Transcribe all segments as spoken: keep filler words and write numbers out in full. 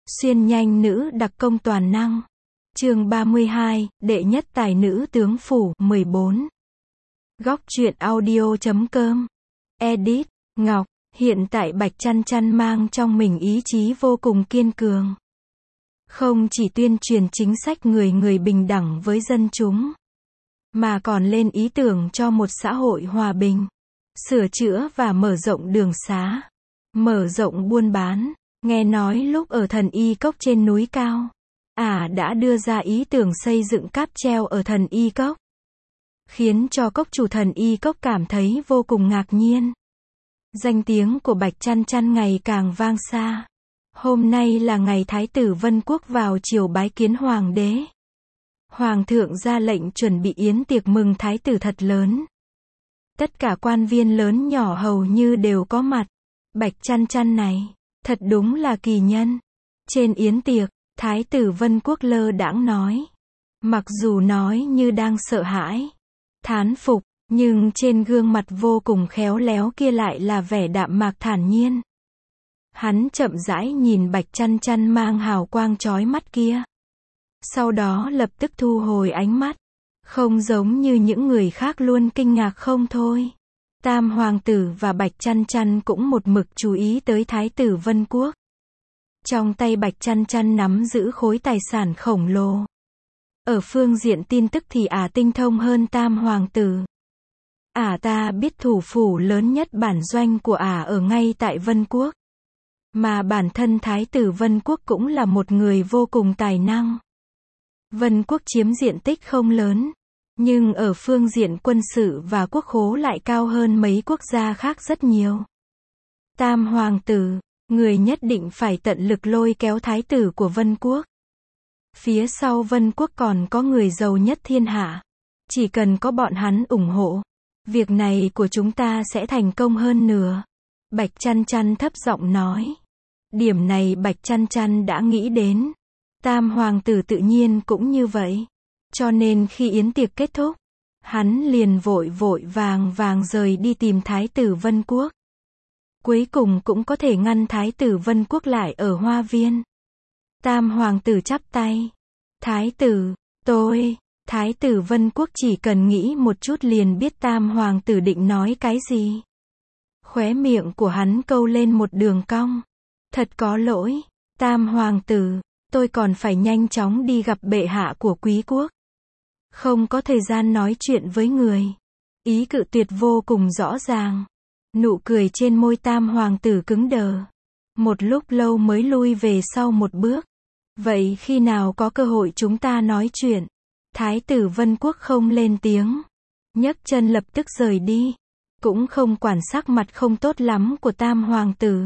Xuyên nhanh nữ đặc công toàn năng. Chương ba mươi hai, đệ nhất tài nữ tướng phủ, mười bốn. Góc truyện audio chấm com. Edit, Ngọc, hiện tại Bạch Chăn Chăn mang trong mình ý chí vô cùng kiên cường. Không chỉ tuyên truyền chính sách người người bình đẳng với dân chúng, mà còn lên ý tưởng cho một xã hội hòa bình, sửa chữa và mở rộng đường xá, mở rộng buôn bán. Nghe nói lúc ở Thần Y Cốc trên núi cao, ả à đã đưa ra ý tưởng xây dựng cáp treo ở Thần Y Cốc, khiến cho cốc chủ Thần Y Cốc cảm thấy vô cùng ngạc nhiên. Danh tiếng của Bạch Chăn Chăn ngày càng vang xa. Hôm nay là ngày Thái tử Vân Quốc vào triều bái kiến Hoàng đế. Hoàng thượng ra lệnh chuẩn bị yến tiệc mừng Thái tử thật lớn. Tất cả quan viên lớn nhỏ hầu như đều có mặt. Bạch Chăn Chăn này, thật đúng là kỳ nhân. Trên yến tiệc, Thái tử Vân Quốc lơ đãng nói. Mặc dù nói như đang sợ hãi, thán phục, nhưng trên gương mặt vô cùng khéo léo kia lại là vẻ đạm mạc thản nhiên. Hắn chậm rãi nhìn Bạch Chăn Chăn mang hào quang chói mắt kia. Sau đó lập tức thu hồi ánh mắt. Không giống như những người khác luôn kinh ngạc không thôi. Tam hoàng tử và Bạch Chăn Chăn cũng một mực chú ý tới Thái tử Vân Quốc. Trong tay Bạch Chăn Chăn nắm giữ khối tài sản khổng lồ. Ở phương diện tin tức thì ả tinh thông hơn Tam hoàng tử. Ả ta biết thủ phủ lớn nhất bản doanh của ả ở ngay tại Vân Quốc. Mà bản thân Thái tử Vân Quốc cũng là một người vô cùng tài năng. Vân Quốc chiếm diện tích không lớn, nhưng ở phương diện quân sự và quốc khố lại cao hơn mấy quốc gia khác rất nhiều. Tam hoàng tử, người nhất định phải tận lực lôi kéo thái tử của Vân Quốc. Phía sau Vân Quốc còn có người giàu nhất thiên hạ. Chỉ cần có bọn hắn ủng hộ, việc này của chúng ta sẽ thành công hơn nữa. Bạch Chăn Chăn thấp giọng nói. Điểm này Bạch Chăn Chăn đã nghĩ đến. Tam hoàng tử tự nhiên cũng như vậy. Cho nên khi yến tiệc kết thúc, hắn liền vội vội vàng vàng rời đi tìm Thái tử Vân Quốc. Cuối cùng cũng có thể ngăn Thái tử Vân Quốc lại ở hoa viên. Tam hoàng tử chắp tay. Thái tử, tôi, Thái tử Vân Quốc chỉ cần nghĩ một chút liền biết Tam hoàng tử định nói cái gì. Khóe miệng của hắn câu lên một đường cong. Thật có lỗi, Tam hoàng tử, tôi còn phải nhanh chóng đi gặp bệ hạ của quý quốc. Không có thời gian nói chuyện với người. Ý cự tuyệt vô cùng rõ ràng. Nụ cười trên môi Tam hoàng tử cứng đờ. Một lúc lâu mới lui về sau một bước. Vậy khi nào có cơ hội chúng ta nói chuyện? Thái tử Vân Quốc không lên tiếng. Nhấc chân lập tức rời đi. Cũng không quản sắc mặt không tốt lắm của Tam hoàng tử.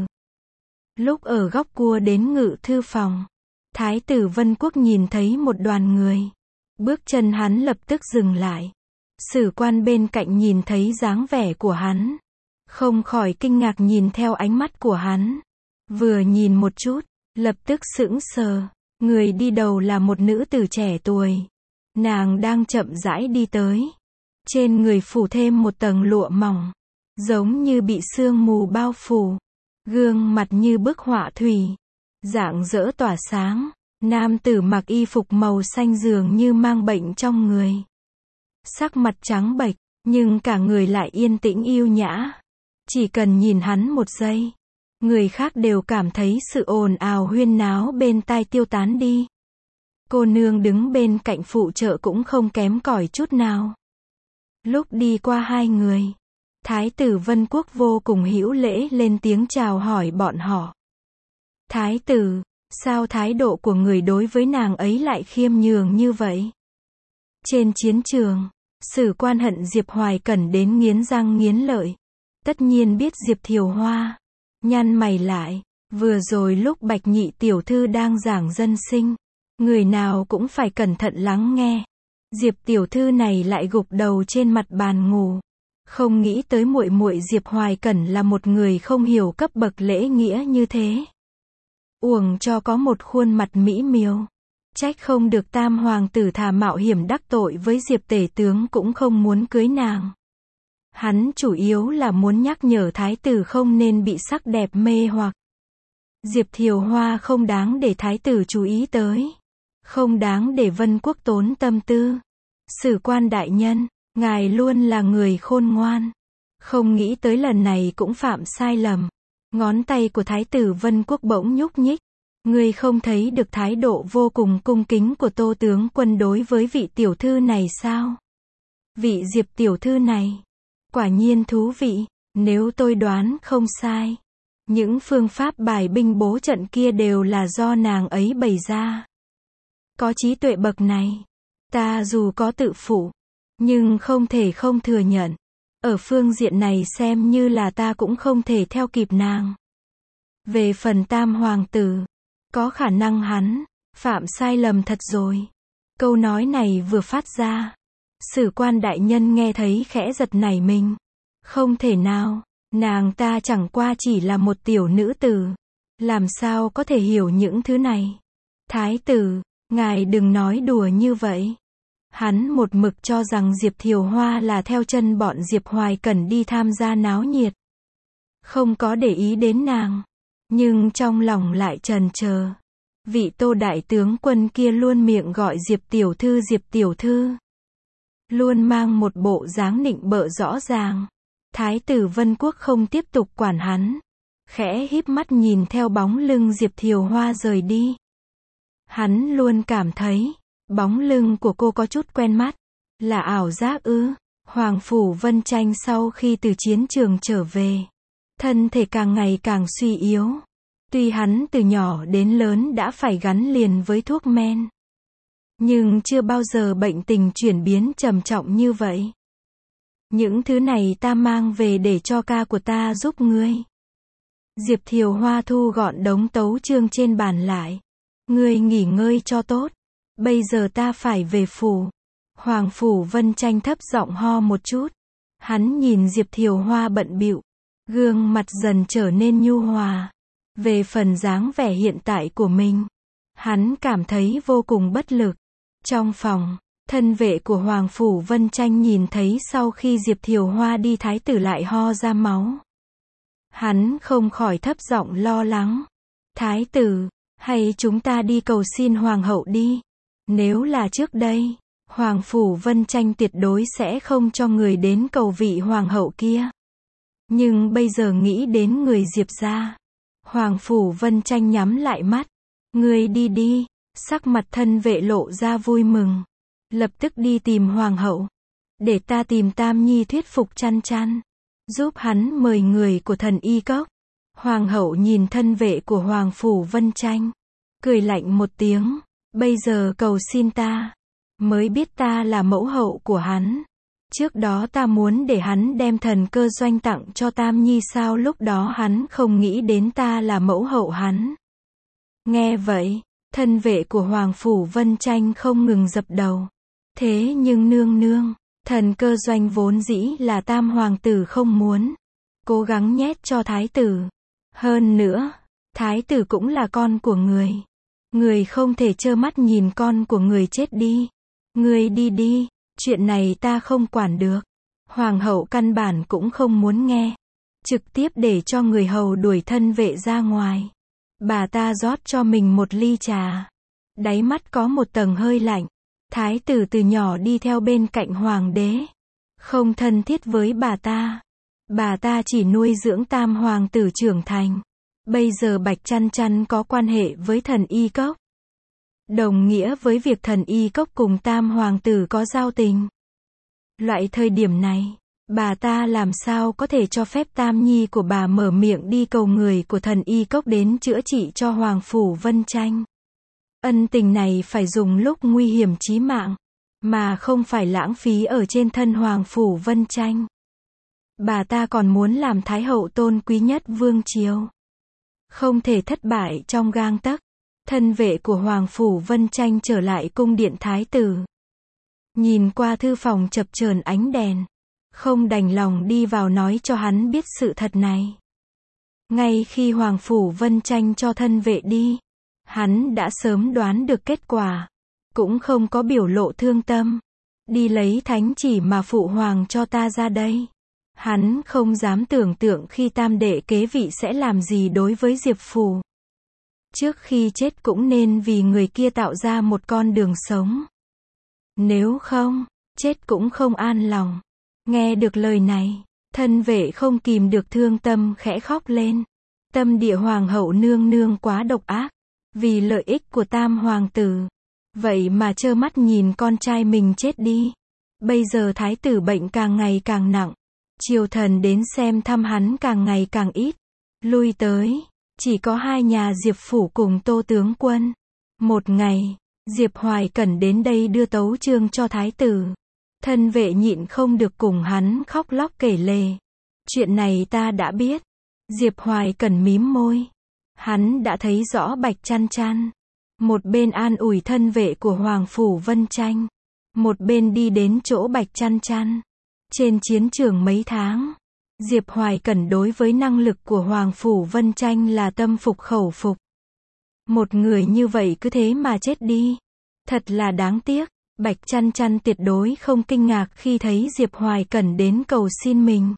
Lúc ở góc cua đến ngự thư phòng, Thái tử Vân Quốc nhìn thấy một đoàn người. Bước chân hắn lập tức dừng lại. Sử quan bên cạnh nhìn thấy dáng vẻ của hắn, không khỏi kinh ngạc nhìn theo ánh mắt của hắn. Vừa nhìn một chút, lập tức sững sờ. Người đi đầu là một nữ tử trẻ tuổi. Nàng đang chậm rãi đi tới. Trên người phủ thêm một tầng lụa mỏng, giống như bị sương mù bao phủ. Gương mặt như bức họa thủy, rạng rỡ tỏa sáng. Nam tử mặc y phục màu xanh dường như mang bệnh trong người. Sắc mặt trắng bệch, nhưng cả người lại yên tĩnh yêu nhã. Chỉ cần nhìn hắn một giây, người khác đều cảm thấy sự ồn ào huyên náo bên tai tiêu tán đi. Cô nương đứng bên cạnh phụ trợ cũng không kém cỏi chút nào. Lúc đi qua hai người, Thái tử Vân Quốc vô cùng hữu lễ lên tiếng chào hỏi bọn họ. Thái tử, sao thái độ của người đối với nàng ấy lại khiêm nhường như vậy? Trên chiến trường, Sử quan hận Diệp Hoài Cẩn đến nghiến răng nghiến lợi. Tất nhiên biết Diệp Thiều Hoa. Nhăn mày lại, vừa rồi lúc Bạch nhị tiểu thư đang giảng dân sinh, người nào cũng phải cẩn thận lắng nghe. Diệp tiểu thư này lại gục đầu trên mặt bàn ngủ. Không nghĩ tới muội muội Diệp Hoài Cẩn là một người không hiểu cấp bậc lễ nghĩa như thế. Uổng cho có một khuôn mặt mỹ miều. Trách không được Tam hoàng tử thà mạo hiểm đắc tội với Diệp tể tướng cũng không muốn cưới nàng. Hắn chủ yếu là muốn nhắc nhở thái tử không nên bị sắc đẹp mê hoặc. Diệp Thiều Hoa không đáng để thái tử chú ý tới. Không đáng để Vân Quốc tốn tâm tư. Sử quan đại nhân, ngài luôn là người khôn ngoan. Không nghĩ tới lần này cũng phạm sai lầm. Ngón tay của thái tử Vân Quốc bỗng nhúc nhích. Ngươi không thấy được thái độ vô cùng cung kính của Tô tướng quân đối với vị tiểu thư này sao? Vị Diệp tiểu thư này, quả nhiên thú vị, nếu tôi đoán không sai. Những phương pháp bài binh bố trận kia đều là do nàng ấy bày ra. Có trí tuệ bậc này, ta dù có tự phụ, nhưng không thể không thừa nhận. Ở phương diện này xem như là ta cũng không thể theo kịp nàng. Về phần tam hoàng tử, có khả năng hắn phạm sai lầm thật rồi. Câu nói này vừa phát ra, Sử quan đại nhân nghe thấy khẽ giật nảy mình. Không thể nào, nàng ta chẳng qua chỉ là một tiểu nữ tử. Làm sao có thể hiểu những thứ này? Thái tử, ngài đừng nói đùa như vậy. Hắn một mực cho rằng Diệp Thiều Hoa là theo chân bọn Diệp Hoài Cẩn đi tham gia náo nhiệt. Không có để ý đến nàng. Nhưng trong lòng lại trần chờ. Vị Tô đại tướng quân kia luôn miệng gọi Diệp tiểu thư Diệp tiểu thư. Luôn mang một bộ dáng nịnh bợ rõ ràng. Thái tử Vân Quốc không tiếp tục quản hắn. Khẽ híp mắt nhìn theo bóng lưng Diệp Thiều Hoa rời đi. Hắn luôn cảm thấy, bóng lưng của cô có chút quen mắt. Là ảo giác ư? Hoàng phủ Vân Tranh sau khi từ chiến trường trở về, thân thể càng ngày càng suy yếu. Tuy hắn từ nhỏ đến lớn đã phải gắn liền với thuốc men, nhưng chưa bao giờ bệnh tình chuyển biến trầm trọng như vậy. Những thứ này ta mang về để cho ca của ta giúp ngươi. Diệp Thiều Hoa thu gọn đống tấu chương trên bàn lại. Ngươi nghỉ ngơi cho tốt. Bây giờ ta phải về phủ. Hoàng phủ Vân Tranh thấp giọng ho một chút. Hắn nhìn Diệp Thiều Hoa bận bịu, gương mặt dần trở nên nhu hòa. Về phần dáng vẻ hiện tại của mình, hắn cảm thấy vô cùng bất lực. Trong phòng, thân vệ của Hoàng phủ Vân Tranh nhìn thấy sau khi Diệp Thiều Hoa đi thái tử lại ho ra máu. Hắn không khỏi thấp giọng lo lắng. Thái tử, hay chúng ta đi cầu xin hoàng hậu đi. Nếu là trước đây, Hoàng phủ Vân Tranh tuyệt đối sẽ không cho người đến cầu vị hoàng hậu kia. Nhưng bây giờ nghĩ đến người Diệp gia, Hoàng phủ Vân Tranh nhắm lại mắt. Ngươi đi đi. Sắc mặt thân vệ lộ ra vui mừng. Lập tức đi tìm hoàng hậu. Để ta tìm Tam Nhi thuyết phục Chăn Chăn, giúp hắn mời người của Thần Y Cốc. Hoàng hậu nhìn thân vệ của Hoàng phủ Vân Tranh, cười lạnh một tiếng. Bây giờ cầu xin ta, mới biết ta là mẫu hậu của hắn. Trước đó ta muốn để hắn đem thần cơ doanh tặng cho Tam Nhi sao lúc đó hắn không nghĩ đến ta là mẫu hậu hắn. Nghe vậy, thân vệ của Hoàng phủ Vân Tranh không ngừng dập đầu. Thế nhưng nương nương, thần cơ doanh vốn dĩ là tam hoàng tử không muốn. Cố gắng nhét cho thái tử. Hơn nữa, thái tử cũng là con của người. Người không thể trơ mắt nhìn con của người chết đi. Người đi đi, chuyện này ta không quản được. Hoàng hậu căn bản cũng không muốn nghe. Trực tiếp để cho người hầu đuổi thân vệ ra ngoài. Bà ta rót cho mình một ly trà. Đáy mắt có một tầng hơi lạnh. Thái tử từ nhỏ đi theo bên cạnh hoàng đế. Không thân thiết với bà ta. Bà ta chỉ nuôi dưỡng tam hoàng tử trưởng thành. Bây giờ Bạch Chăn Chăn có quan hệ với Thần Y Cốc. Đồng nghĩa với việc Thần Y Cốc cùng tam hoàng tử có giao tình. Loại thời điểm này, bà ta làm sao có thể cho phép Tam Nhi của bà mở miệng đi cầu người của Thần Y Cốc đến chữa trị cho Hoàng phủ Vân Tranh. Ân tình này phải dùng lúc nguy hiểm chí mạng, mà không phải lãng phí ở trên thân Hoàng phủ Vân Tranh. Bà ta còn muốn làm thái hậu tôn quý nhất vương triều. Không thể thất bại trong gang tấc. Thân vệ của Hoàng phủ Vân Tranh trở lại cung điện thái tử. Nhìn qua thư phòng chập chờn ánh đèn, không đành lòng đi vào nói cho hắn biết sự thật này. Ngay khi Hoàng phủ Vân Tranh cho thân vệ đi, hắn đã sớm đoán được kết quả, cũng không có biểu lộ thương tâm. Đi lấy thánh chỉ mà phụ hoàng cho ta ra đây. Hắn không dám tưởng tượng khi tam đệ kế vị sẽ làm gì đối với Diệp phủ. Trước khi chết cũng nên vì người kia tạo ra một con đường sống. Nếu không, chết cũng không an lòng. Nghe được lời này, thân vệ không kìm được thương tâm khẽ khóc lên. Tâm địa hoàng hậu nương nương quá độc ác. Vì lợi ích của tam hoàng tử. Vậy mà trơ mắt nhìn con trai mình chết đi. Bây giờ thái tử bệnh càng ngày càng nặng. Triều thần đến xem thăm hắn càng ngày càng ít. Lui tới, chỉ có hai nhà Diệp Phủ cùng Tô tướng quân. Một ngày, Diệp Hoài Cẩn đến đây đưa tấu chương cho thái tử. Thân vệ nhịn không được cùng hắn khóc lóc kể lể. Chuyện này ta đã biết. Diệp Hoài Cẩn mím môi. Hắn đã thấy rõ Bạch Chăn Chăn. Một bên an ủi thân vệ của Hoàng Phủ Vân Tranh. Một bên đi đến chỗ Bạch Chăn Chăn. Trên chiến trường mấy tháng, Diệp Hoài Cẩn đối với năng lực của Hoàng Phủ Vân Tranh là tâm phục khẩu phục. Một người như vậy cứ thế mà chết đi. Thật là đáng tiếc. Bạch Chăn Chăn tuyệt đối không kinh ngạc khi thấy Diệp Hoài Cẩn đến cầu xin mình.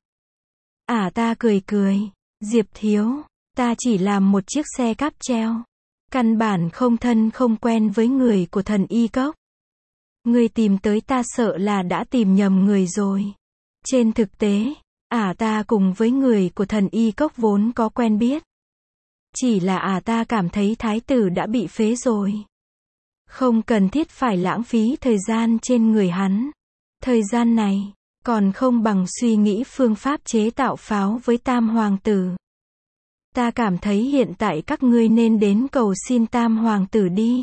À ta cười cười. Diệp thiếu, ta chỉ làm một chiếc xe cáp treo. Căn bản không thân không quen với người của thần y cốc. Người tìm tới ta sợ là đã tìm nhầm người rồi. Trên thực tế, ả ta cùng với người của thần y cốc vốn có quen biết. Chỉ là ả ta cảm thấy thái tử đã bị phế rồi. Không cần thiết phải lãng phí thời gian trên người hắn. Thời gian này, còn không bằng suy nghĩ phương pháp chế tạo pháo với tam hoàng tử. Ta cảm thấy hiện tại các ngươi nên đến cầu xin tam hoàng tử đi.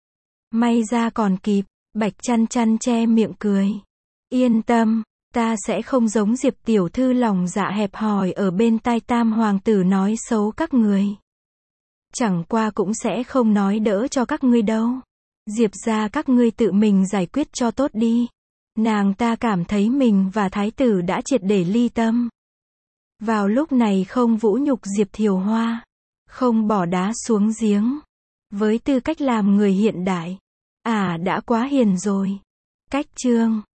May ra còn kịp. Bạch Chăn Chăn che miệng cười. Yên tâm, ta sẽ không giống Diệp tiểu thư lòng dạ hẹp hòi ở bên tai tam hoàng tử nói xấu các người. Chẳng qua cũng sẽ không nói đỡ cho các ngươi đâu. Diệp gia các ngươi tự mình giải quyết cho tốt đi. Nàng ta cảm thấy mình và thái tử đã triệt để ly tâm. Vào lúc này không vũ nhục Diệp Thiều Hoa, không bỏ đá xuống giếng. Với tư cách làm người hiện đại, ả à, đã quá hiền rồi. Cách chương